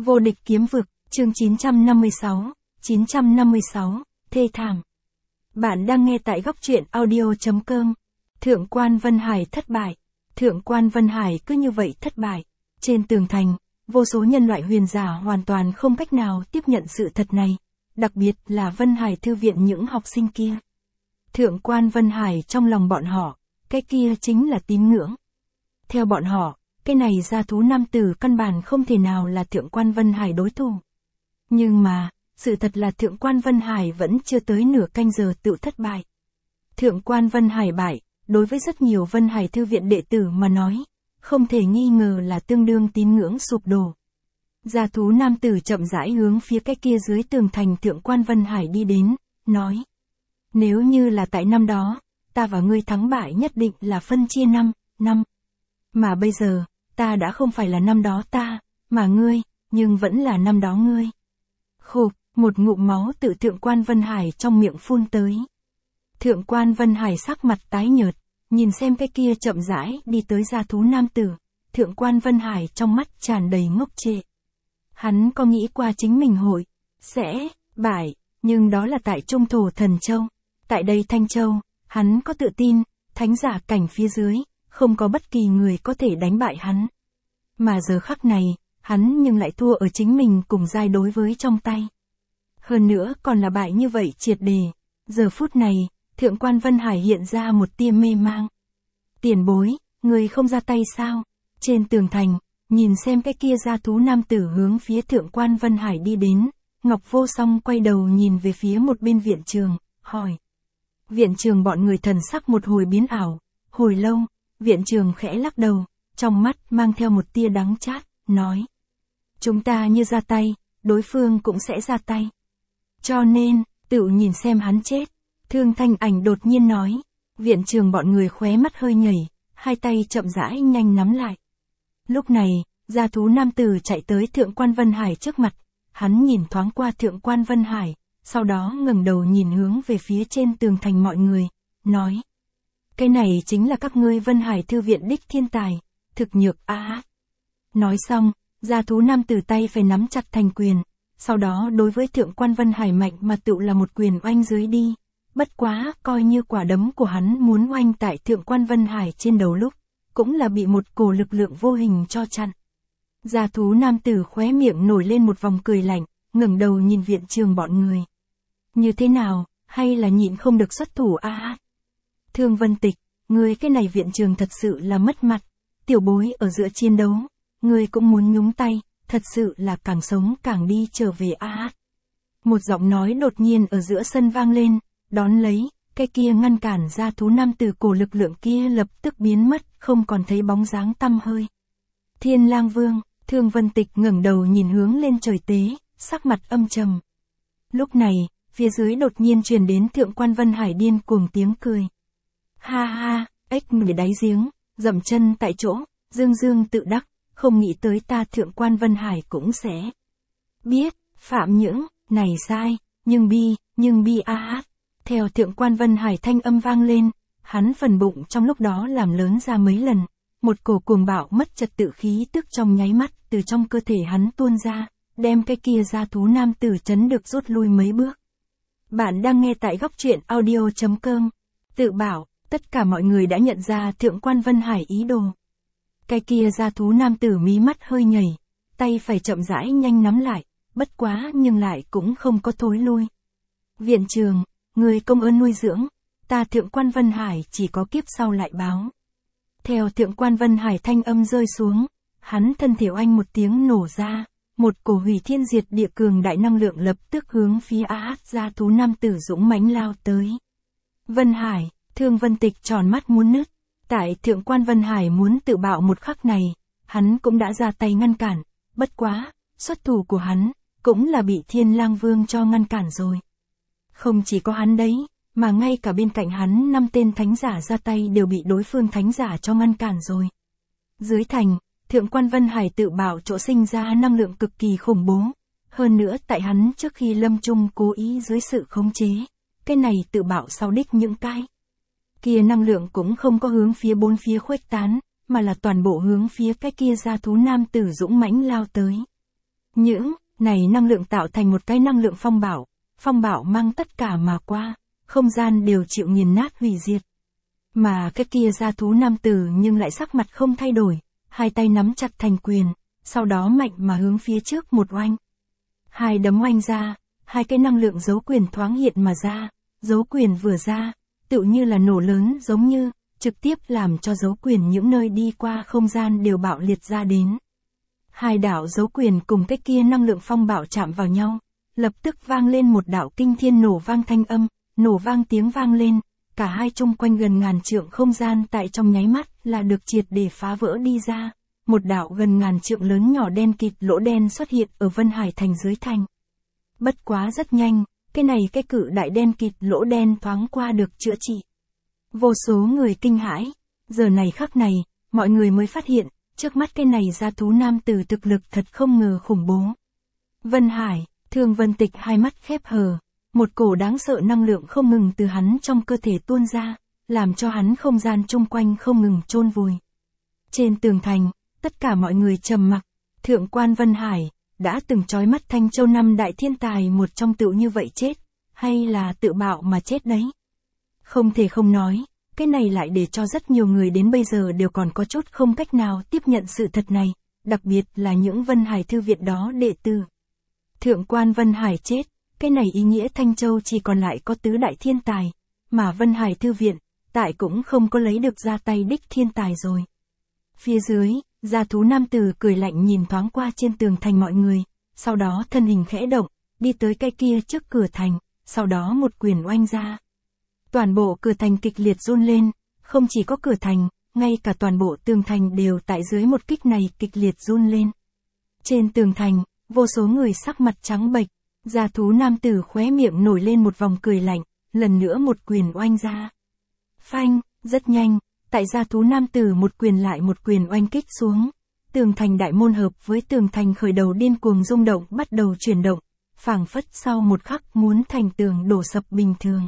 Vô địch kiếm vực, chương 956, thê thảm. Bạn đang nghe tại góc truyện audio.com. Thượng quan Vân Hải thất bại. Thượng quan Vân Hải cứ như vậy thất bại. Trên tường thành, vô số nhân loại huyền giả hoàn toàn không cách nào tiếp nhận sự thật này. Đặc biệt là Vân Hải thư viện những học sinh kia. Thượng quan Vân Hải trong lòng bọn họ, cái kia chính là tín ngưỡng. Theo bọn họ, cái này gia thú nam tử căn bản không thể nào là Thượng quan Vân Hải đối thủ. Nhưng mà, sự thật là Thượng quan Vân Hải vẫn chưa tới nửa canh giờ tự thất bại. Thượng quan Vân Hải bại, đối với rất nhiều Vân Hải thư viện đệ tử mà nói, không thể nghi ngờ là tương đương tín ngưỡng sụp đổ. Gia thú nam tử chậm rãi hướng phía cái kia dưới tường thành Thượng quan Vân Hải đi đến, nói. Nếu như là tại năm đó, ta và ngươi thắng bại nhất định là phân chia 5. Mà bây giờ, ta đã không phải là năm đó ta, mà ngươi, nhưng vẫn là năm đó ngươi. Khục, một ngụm máu tự Thượng quan Vân Hải trong miệng phun tới. Thượng quan Vân Hải sắc mặt tái nhợt, nhìn xem cái kia chậm rãi đi tới gia thú nam tử, Thượng quan Vân Hải trong mắt tràn đầy ngốc trệ. Hắn có nghĩ qua chính mình sẽ bại, nhưng đó là tại Trung Thổ Thần Châu. Tại đây Thanh Châu, hắn có tự tin, thánh giả cảnh phía dưới, không có bất kỳ người có thể đánh bại hắn. Mà giờ khắc này, hắn nhưng lại thua ở chính mình cùng giai đối với trong tay. Hơn nữa còn là bại như vậy triệt đề. Giờ phút này, Thượng quan Vân Hải hiện ra một tia mê mang. Tiền bối, người không ra tay sao? Trên tường thành, nhìn xem cái kia gia thú nam tử hướng phía Thượng quan Vân Hải đi đến, Ngọc Vô Song quay đầu nhìn về phía một bên viện trường, hỏi. Viện trường bọn người thần sắc một hồi biến ảo, hồi lâu, viện trường khẽ lắc đầu, trong mắt mang theo một tia đắng chát, nói. Chúng ta như ra tay, đối phương cũng sẽ ra tay. Cho nên, tự nhìn xem hắn chết. Thương Thanh Ảnh đột nhiên nói. Viện trường bọn người khóe mắt hơi nhảy, hai tay chậm rãi nhanh nắm lại. Lúc này, gia thú nam tử chạy tới Thượng quan Vân Hải trước mặt. Hắn nhìn thoáng qua Thượng quan Vân Hải, sau đó ngẩng đầu nhìn hướng về phía trên tường thành mọi người, nói. Cái này chính là các ngươi Vân Hải thư viện đích thiên tài, thực nhược Nói xong, gia thú nam tử tay phải nắm chặt thành quyền, sau đó đối với Thượng quan Vân Hải mạnh mà tự là một quyền oanh dưới đi. Bất quá, coi như quả đấm của hắn muốn oanh tại Thượng quan Vân Hải trên đầu lúc, cũng là bị một cổ lực lượng vô hình cho chặn. Gia thú nam tử khóe miệng nổi lên một vòng cười lạnh, ngẩng đầu nhìn viện trường bọn người. Như thế nào, hay là nhịn không được xuất thủ Thương Vân Tịch, ngươi cái này viện trường thật sự là mất mặt, tiểu bối ở giữa chiến đấu, ngươi cũng muốn nhúng tay, thật sự là càng sống càng đi trở về Một giọng nói đột nhiên ở giữa sân vang lên, đón lấy, cái kia ngăn cản gia thú nam tử cổ lực lượng kia lập tức biến mất, không còn thấy bóng dáng tăm hơi. Thiên Lang Vương, Thương Vân Tịch ngẩng đầu nhìn hướng lên trời tế, sắc mặt âm trầm. Lúc này, phía dưới đột nhiên truyền đến Thượng quan Vân Hải điên cuồng tiếng cười. Ha ha, ếch người đáy giếng, dậm chân tại chỗ, dương tự đắc, không nghĩ tới ta Thượng quan Vân Hải cũng sẽ biết, phạm những, này sai, nhưng bi Theo Thượng quan Vân Hải thanh âm vang lên, hắn phần bụng trong lúc đó làm lớn ra mấy lần, một cổ cuồng bạo mất trật tự khí tức trong nháy mắt từ trong cơ thể hắn tuôn ra, đem cái kia gia thú nam tử chấn được rút lui mấy bước. Bạn đang nghe tại góc truyện audio.com. Tự bảo, tất cả mọi người đã nhận ra Thượng quan Vân Hải ý đồ. Cái kia gia thú nam tử mí mắt hơi nhảy, tay phải chậm rãi nhanh nắm lại, bất quá nhưng lại cũng không có thối lui. Viện trường, người công ơn nuôi dưỡng, ta Thượng quan Vân Hải chỉ có kiếp sau lại báo. Theo Thượng quan Vân Hải thanh âm rơi xuống, hắn thân thể oanh một tiếng nổ ra, một cổ hủy thiên diệt địa cường đại năng lượng lập tức hướng phía gia thú nam tử dũng mãnh lao tới. Vân Hải, Thương Vân Tịch tròn mắt muốn nứt, tại Thượng quan Vân Hải muốn tự bạo một khắc này, hắn cũng đã ra tay ngăn cản, bất quá, xuất thủ của hắn, cũng là bị Thiên Lang Vương cho ngăn cản rồi. Không chỉ có hắn đấy, mà ngay cả bên cạnh hắn 5 tên thánh giả ra tay đều bị đối phương thánh giả cho ngăn cản rồi. Dưới thành, Thượng quan Vân Hải tự bảo chỗ sinh ra năng lượng cực kỳ khủng bố, hơn nữa tại hắn trước khi lâm chung cố ý dưới sự khống chế, cái này tự bảo sau đích những cái kia năng lượng cũng không có hướng phía bốn phía khuếch tán, mà là toàn bộ hướng phía cái kia gia thú nam tử dũng mãnh lao tới. Những này năng lượng tạo thành một cái năng lượng phong bạo mang tất cả mà qua, không gian đều chịu nghiền nát hủy diệt. Mà cái kia gia thú nam tử nhưng lại sắc mặt không thay đổi, hai tay nắm chặt thành quyền, sau đó mạnh mà hướng phía trước một oanh. Hai đấm oanh ra, hai cái năng lượng dấu quyền thoáng hiện mà ra, dấu quyền vừa ra, tựu như là nổ lớn giống như, trực tiếp làm cho dấu quyền những nơi đi qua không gian đều bạo liệt ra đến. Hai đạo dấu quyền cùng cái kia năng lượng phong bạo chạm vào nhau, lập tức vang lên một đạo kinh thiên nổ vang thanh âm, nổ vang tiếng vang lên, cả hai chung quanh gần ngàn trượng không gian tại trong nháy mắt là được triệt để phá vỡ đi ra, một đạo gần ngàn trượng lớn nhỏ đen kịt lỗ đen xuất hiện ở Vân Hải thành dưới thành. Bất quá rất nhanh, cái cự đại đen kịt lỗ đen thoáng qua được chữa trị. Vô số người kinh hãi, giờ này khắc này, mọi người mới phát hiện, trước mắt cái này gia thú nam tử thực lực thật không ngờ khủng bố. Vân Hải, Thương Vân Tịch hai mắt khép hờ, một cổ đáng sợ năng lượng không ngừng từ hắn trong cơ thể tuôn ra, làm cho hắn không gian chung quanh không ngừng chôn vùi. Trên tường thành, tất cả mọi người trầm mặc, thượng quan Vân Hải, đã từng trói mắt Thanh Châu năm đại thiên tài một trong tựu như vậy chết, hay là tự bạo mà chết đấy. Không thể không nói, cái này lại để cho rất nhiều người đến bây giờ đều còn có chút không cách nào tiếp nhận sự thật này, đặc biệt là những Vân Hải thư viện đó đệ tử. Thượng quan Vân Hải chết, cái này ý nghĩa Thanh Châu chỉ còn lại có tứ đại thiên tài, mà Vân Hải thư viện, tại cũng không có lấy được ra tay đích thiên tài rồi. Phía dưới, gia thú nam tử cười lạnh nhìn thoáng qua trên tường thành mọi người, sau đó thân hình khẽ động, đi tới cái kia trước cửa thành, sau đó một quyền oanh ra. Toàn bộ cửa thành kịch liệt run lên, không chỉ có cửa thành, ngay cả toàn bộ tường thành đều tại dưới một kích này kịch liệt run lên. Trên tường thành, vô số người sắc mặt trắng bệch, gia thú nam tử khóe miệng nổi lên một vòng cười lạnh, lần nữa một quyền oanh ra. Phanh, rất nhanh, tại gia thú nam tử một quyền lại một quyền oanh kích xuống, tường thành đại môn hợp với tường thành khởi đầu điên cuồng rung động bắt đầu chuyển động, phảng phất sau một khắc muốn thành tường đổ sập bình thường.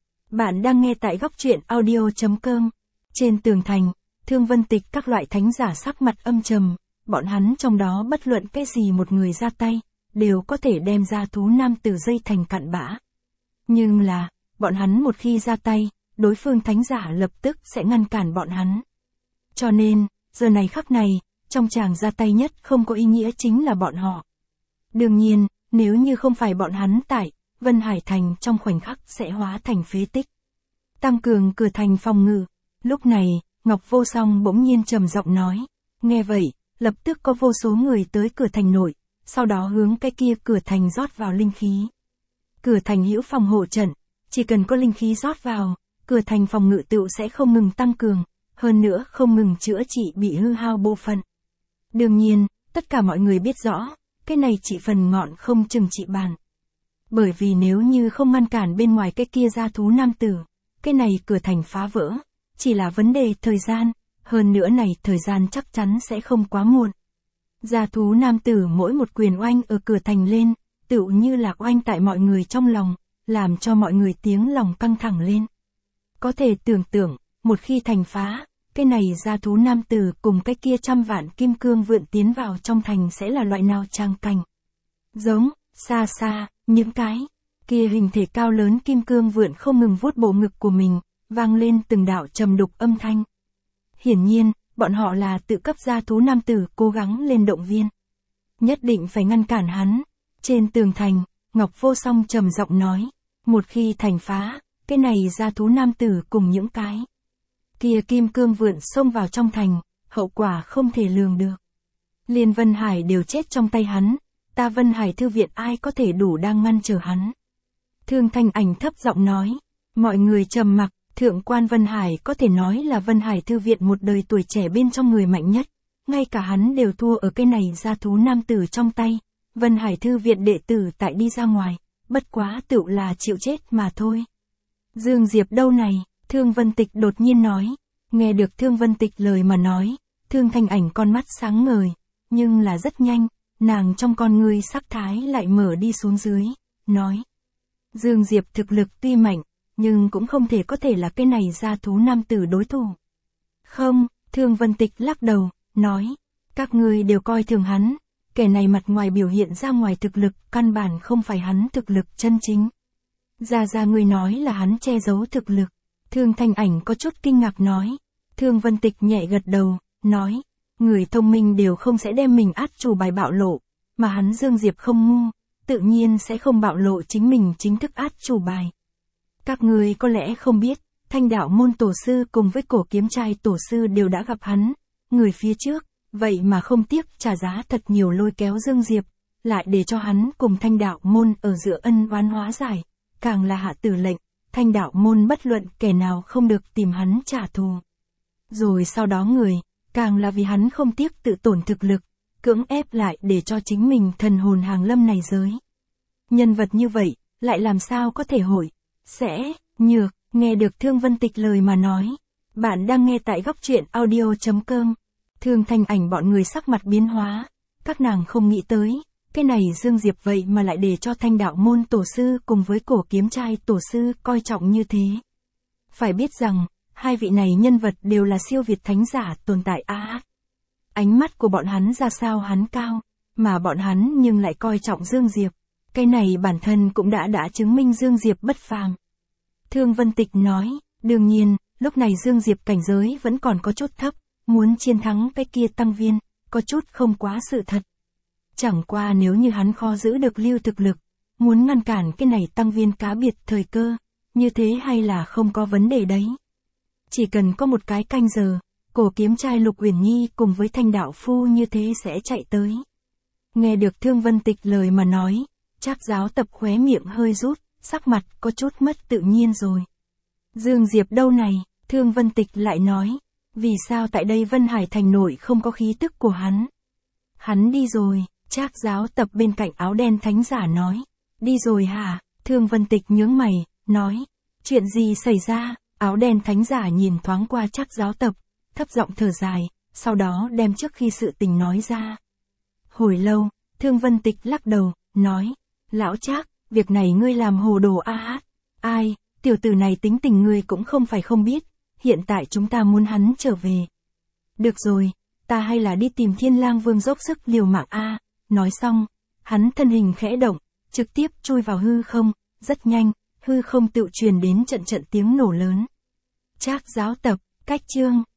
Bạn đang nghe tại góc truyện audio.com. Trên tường thành, Thương Vân Tịch các loại thánh giả sắc mặt âm trầm, bọn hắn trong đó bất luận cái gì một người ra tay, đều có thể đem gia thú nam tử dây thành cặn bã. Nhưng là, bọn hắn một khi ra tay, đối phương thánh giả lập tức sẽ ngăn cản bọn hắn. Cho nên, giờ này khắc này, trong chàng ra tay nhất không có ý nghĩa chính là bọn họ. Đương nhiên, nếu như không phải bọn hắn tại, Vân Hải thành trong khoảnh khắc sẽ hóa thành phế tích. Tăng cường cửa thành phòng ngự. Lúc này, Ngọc Vô Song bỗng nhiên trầm giọng nói. Nghe vậy, lập tức có vô số người tới cửa thành nội, sau đó hướng cái kia cửa thành rót vào linh khí. Cửa thành hữu phòng hộ trận, chỉ cần có linh khí rót vào, cửa thành phòng ngự tựu sẽ không ngừng tăng cường, hơn nữa không ngừng chữa trị bị hư hao bộ phận. Đương nhiên, tất cả mọi người biết rõ, cái này chỉ phần ngọn không chừng trị bàn. Bởi vì nếu như không ngăn cản bên ngoài cái kia gia thú nam tử, cái này cửa thành phá vỡ, chỉ là vấn đề thời gian, hơn nữa này thời gian chắc chắn sẽ không quá muộn. Gia thú nam tử mỗi một quyền oanh ở cửa thành lên, tựu như là oanh tại mọi người trong lòng, làm cho mọi người tiếng lòng căng thẳng lên. Có thể tưởng tượng, một khi thành phá, cái này gia thú nam tử cùng cái kia 100 vạn kim cương vượn tiến vào trong thành sẽ là loại nào trang cảnh. Giống, xa xa, những cái kia hình thể cao lớn kim cương vượn không ngừng vuốt bộ ngực của mình, vang lên từng đạo trầm đục âm thanh. Hiển nhiên, bọn họ là tự cấp gia thú nam tử cố gắng lên động viên. Nhất định phải ngăn cản hắn. Trên tường thành, Ngọc Vô Song trầm giọng nói, một khi thành phá, cái này gia thú nam tử cùng những cái kia kim cương vượn xông vào trong thành, hậu quả không thể lường được. Liên Vân Hải đều chết trong tay hắn, ta Vân Hải thư viện ai có thể đủ đang ngăn trở hắn. Thương Thanh Ảnh thấp giọng nói, mọi người trầm mặc, thượng quan Vân Hải có thể nói là Vân Hải thư viện một đời tuổi trẻ bên trong người mạnh nhất, ngay cả hắn đều thua ở cái này gia thú nam tử trong tay, Vân Hải thư viện đệ tử tại đi ra ngoài, bất quá tựu là chịu chết mà thôi. Dương Diệp đâu này, Thương Vân Tịch đột nhiên nói, nghe được Thương Vân Tịch lời mà nói, Thương Thanh Ảnh con mắt sáng ngời, nhưng là rất nhanh, nàng trong con ngươi sắc thái lại mở đi xuống dưới, nói. Dương Diệp thực lực tuy mạnh, nhưng cũng không có thể là cái này gia thú nam tử đối thủ. Không, Thương Vân Tịch lắc đầu, nói, các ngươi đều coi thường hắn, kẻ này mặt ngoài biểu hiện ra ngoài thực lực, căn bản không phải hắn thực lực chân chính. Ra người nói là hắn che giấu thực lực. Thương Thanh Ảnh có chút kinh ngạc nói. Thương Vân Tịch nhẹ gật đầu, nói, người thông minh đều không sẽ đem mình át chủ bài bạo lộ, mà hắn Dương Diệp không ngu, tự nhiên sẽ không bạo lộ chính mình chính thức át chủ bài. Các người có lẽ không biết, Thanh Đạo môn tổ sư cùng với Cổ Kiếm Trai tổ sư đều đã gặp hắn, người phía trước, vậy mà không tiếc trả giá thật nhiều lôi kéo Dương Diệp, lại để cho hắn cùng Thanh Đạo môn ở giữa ân oán hóa giải, càng là hạ tử lệnh, Thanh Đạo môn bất luận kẻ nào không được tìm hắn trả thù. Rồi sau đó người, càng là vì hắn không tiếc tự tổn thực lực, cưỡng ép lại để cho chính mình thần hồn hàng lâm này giới. Nhân vật như vậy, lại làm sao có thể sẽ nhược, nghe được Thương Vân Tịch lời mà nói. Bạn đang nghe tại góc truyện audio.com. Thương Thanh Ảnh bọn người sắc mặt biến hóa, các nàng không nghĩ tới, cái này Dương Diệp vậy mà lại để cho Thanh Đạo môn tổ sư cùng với Cổ Kiếm Trai tổ sư coi trọng như thế. Phải biết rằng, hai vị này nhân vật đều là siêu việt thánh giả tồn tại ánh mắt của bọn hắn ra sao hắn cao, mà bọn hắn nhưng lại coi trọng Dương Diệp. Cái này bản thân cũng đã chứng minh Dương Diệp bất phàm. Thương Vân Tịch nói, đương nhiên, lúc này Dương Diệp cảnh giới vẫn còn có chút thấp, muốn chiến thắng cái kia tăng viên, có chút không quá sự thật. Chẳng qua nếu như hắn khó giữ được lưu thực lực, muốn ngăn cản cái này tăng viên cá biệt thời cơ, như thế hay là không có vấn đề đấy. Chỉ cần có một cái canh giờ, Cổ Kiếm Trai Lục Uyển Nhi cùng với Thanh Đạo Phu như thế sẽ chạy tới. Nghe được Thương Vân Tịch lời mà nói, Trác Giáo Tập khóe miệng hơi rút, sắc mặt có chút mất tự nhiên rồi. Dương Diệp đâu này, Thương Vân Tịch lại nói, vì sao tại đây Vân Hải thành nội không có khí tức của hắn? Hắn đi rồi, Trác Giáo Tập bên cạnh áo đen thánh giả nói. Đi rồi hả? Thương Vân Tịch nhướng mày, nói, chuyện gì xảy ra? Áo đen thánh giả nhìn thoáng qua Trác Giáo Tập, thấp giọng thở dài, sau đó đem trước khi sự tình nói ra. Hồi lâu, Thương Vân Tịch lắc đầu, nói, lão Trác, việc này ngươi làm hồ đồ ai, tiểu tử này tính tình ngươi cũng không phải không biết, hiện tại chúng ta muốn hắn trở về. Được rồi, ta hay là đi tìm Thiên Lang Vương dốc sức liều mạng nói xong, hắn thân hình khẽ động, trực tiếp chui vào hư không, rất nhanh, hư không tự truyền đến trận tiếng nổ lớn. Trác Giáo Tập, cách chương.